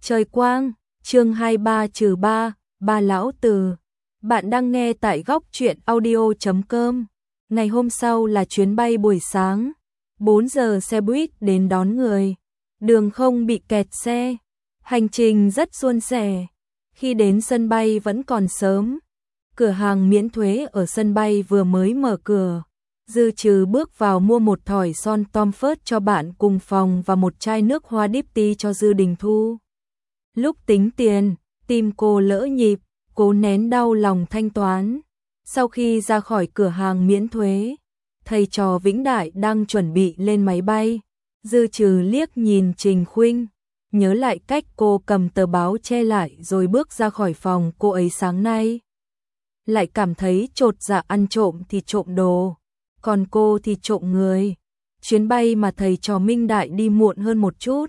Trời quang, chương 23-3, ba lão từ. Bạn đang nghe tại góc truyện audio.com. Ngày hôm sau là chuyến bay buổi sáng, 4 giờ xe buýt đến đón người. Đường không bị kẹt xe, hành trình rất suôn sẻ. Khi đến sân bay vẫn còn sớm. Cửa hàng miễn thuế ở sân bay vừa mới mở cửa. Dư Trừ bước vào mua một thỏi son Tom Ford cho bạn cùng phòng và một chai nước hoa Dipty cho Dư Đình Thu. Lúc tính tiền, tim cô lỡ nhịp, cố nén đau lòng thanh toán. Sau khi ra khỏi cửa hàng miễn thuế, thầy trò Vĩnh Đại đang chuẩn bị lên máy bay. Dư Trừ liếc nhìn Trình Khuynh, nhớ lại cách cô cầm tờ báo che lại rồi bước ra khỏi phòng cô ấy sáng nay. Lại cảm thấy chột dạ, ăn trộm thì trộm đồ, còn cô thì trộm người. Chuyến bay mà thầy trò Minh Đại đi muộn hơn một chút.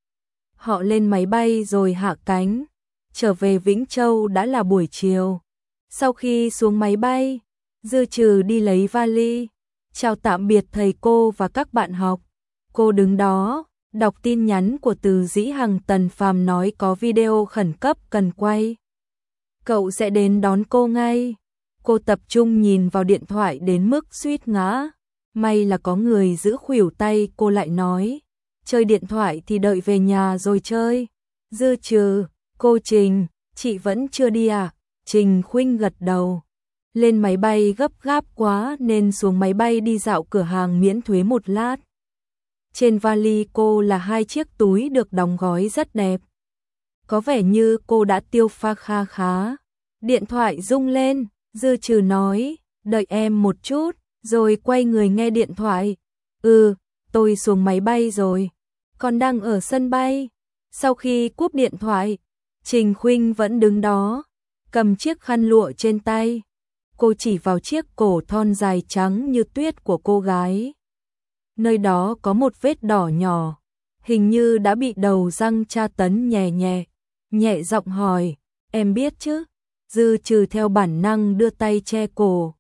Họ lên máy bay rồi hạ cánh, trở về Vĩnh Châu đã là buổi chiều. Sau khi xuống máy bay, Dư Trừ đi lấy vali, chào tạm biệt thầy cô và các bạn học. Cô đứng đó, đọc tin nhắn của Từ Dĩ Hằng. Tần Phàm nói có video khẩn cấp cần quay. Cậu sẽ đến đón cô ngay. Cô tập trung nhìn vào điện thoại đến mức suýt ngã. May là có người giữ khuỷu tay cô, lại nói. Chơi điện thoại thì đợi về nhà rồi chơi. Dư Trừ, cô Trình, chị vẫn chưa đi à? Trình Khuynh gật đầu. Lên máy bay gấp gáp quá nên xuống máy bay đi dạo cửa hàng miễn thuế một lát. Trên vali cô là 2 chiếc túi được đóng gói rất đẹp. Có vẻ như cô đã tiêu pha kha khá. Điện thoại rung lên, Dư Trừ nói, đợi em một chút, rồi quay người nghe điện thoại. Tôi xuống máy bay rồi, còn đang ở sân bay. Sau khi cúp điện thoại, Trình Khuynh vẫn đứng đó, cầm chiếc khăn lụa trên tay. Cô chỉ vào chiếc cổ thon dài trắng như tuyết của cô gái. Nơi đó có một vết đỏ nhỏ, hình như đã bị đầu răng tra tấn nhẹ giọng hỏi, em biết chứ? Dư Trừ theo bản năng đưa tay che cổ.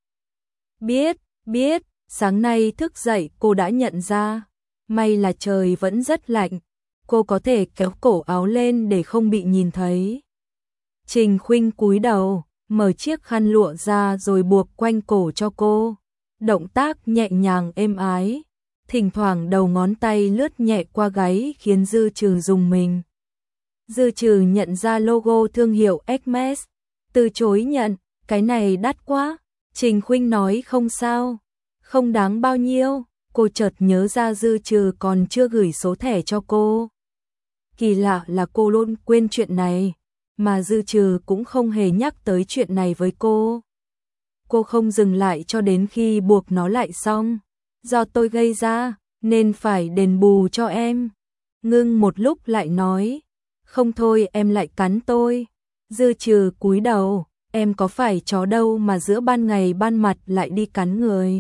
Biết, sáng nay thức dậy cô đã nhận ra. May là trời vẫn rất lạnh, cô có thể kéo cổ áo lên để không bị nhìn thấy. Trình Khuynh cúi đầu, mở chiếc khăn lụa ra rồi buộc quanh cổ cho cô. Động tác nhẹ nhàng êm ái, thỉnh thoảng đầu ngón tay lướt nhẹ qua gáy khiến Dư Trừ rùng mình. Dư Trừ nhận ra logo thương hiệu Hermes, từ chối nhận, cái này đắt quá. Trình Khuynh nói không sao, không đáng bao nhiêu. Cô chợt nhớ ra Dư Trừ còn chưa gửi số thẻ cho cô. Kỳ lạ là cô luôn quên chuyện này, mà Dư Trừ cũng không hề nhắc tới chuyện này với cô. Cô không dừng lại cho đến khi buộc nó lại xong. Do tôi gây ra, nên phải đền bù cho em. Ngưng một lúc lại nói, không thôi em lại cắn tôi. Dư Trừ cúi đầu, em có phải chó đâu mà giữa ban ngày ban mặt lại đi cắn người.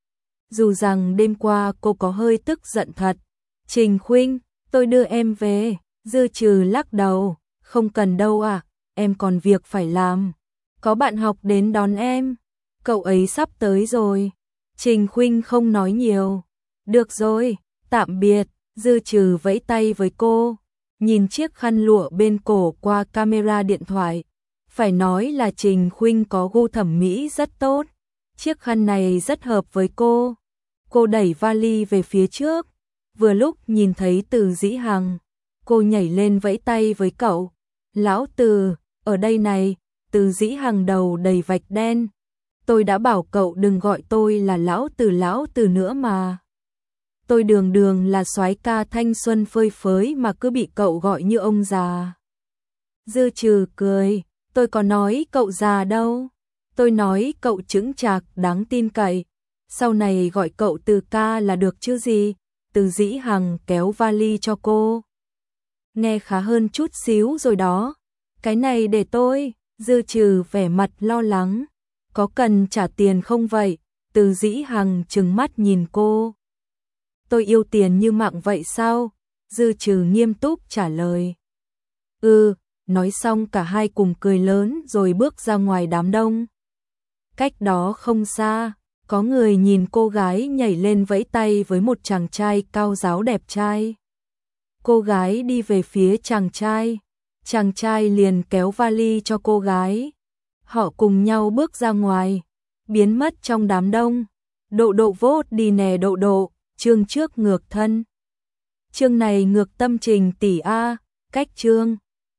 Dù rằng đêm qua cô có hơi tức giận thật. Trình Khuynh, tôi đưa em về. Dư Trừ lắc đầu, không cần đâu à, em còn việc phải làm. Có bạn học đến đón em, cậu ấy sắp tới rồi. Trình Khuynh không nói nhiều. Được rồi, tạm biệt. Dư Trừ vẫy tay với cô, nhìn chiếc khăn lụa bên cổ qua camera điện thoại. Phải nói là Trình Khuynh có gu thẩm mỹ rất tốt. Chiếc khăn này rất hợp với cô. Cô đẩy vali về phía trước. Vừa lúc nhìn thấy Từ Dĩ Hằng, cô nhảy lên vẫy tay với cậu. Lão Từ, ở đây này. Từ Dĩ Hằng đầu đầy vạch đen. Tôi đã bảo cậu đừng gọi tôi là lão từ nữa mà. Tôi đường là soái ca thanh xuân phơi phới mà cứ bị cậu gọi như ông già. Dư Trừ cười, tôi có nói cậu già đâu. Tôi nói cậu chững chạc, đáng tin cậy. Sau này gọi cậu Từ ca là được chứ gì. Từ Dĩ Hằng kéo vali cho cô. Nghe khá hơn chút xíu rồi đó. Cái này để tôi. Dư Trừ vẻ mặt lo lắng. Có cần trả tiền không vậy? Từ Dĩ Hằng trừng mắt nhìn cô. Tôi yêu tiền như mạng vậy sao? Dư Trừ nghiêm túc trả lời. Nói xong cả hai cùng cười lớn rồi bước ra ngoài đám đông. Cách đó không xa, có người nhìn cô gái nhảy lên vẫy tay với một chàng trai cao ráo đẹp trai. Cô gái đi về phía chàng trai, chàng trai liền kéo vali cho cô gái. Họ cùng nhau bước ra ngoài, biến mất trong đám đông. Độ độ vốt đi nè độ độ, chương trước ngược thân. Chương này ngược tâm trình tỷ A, cách chương.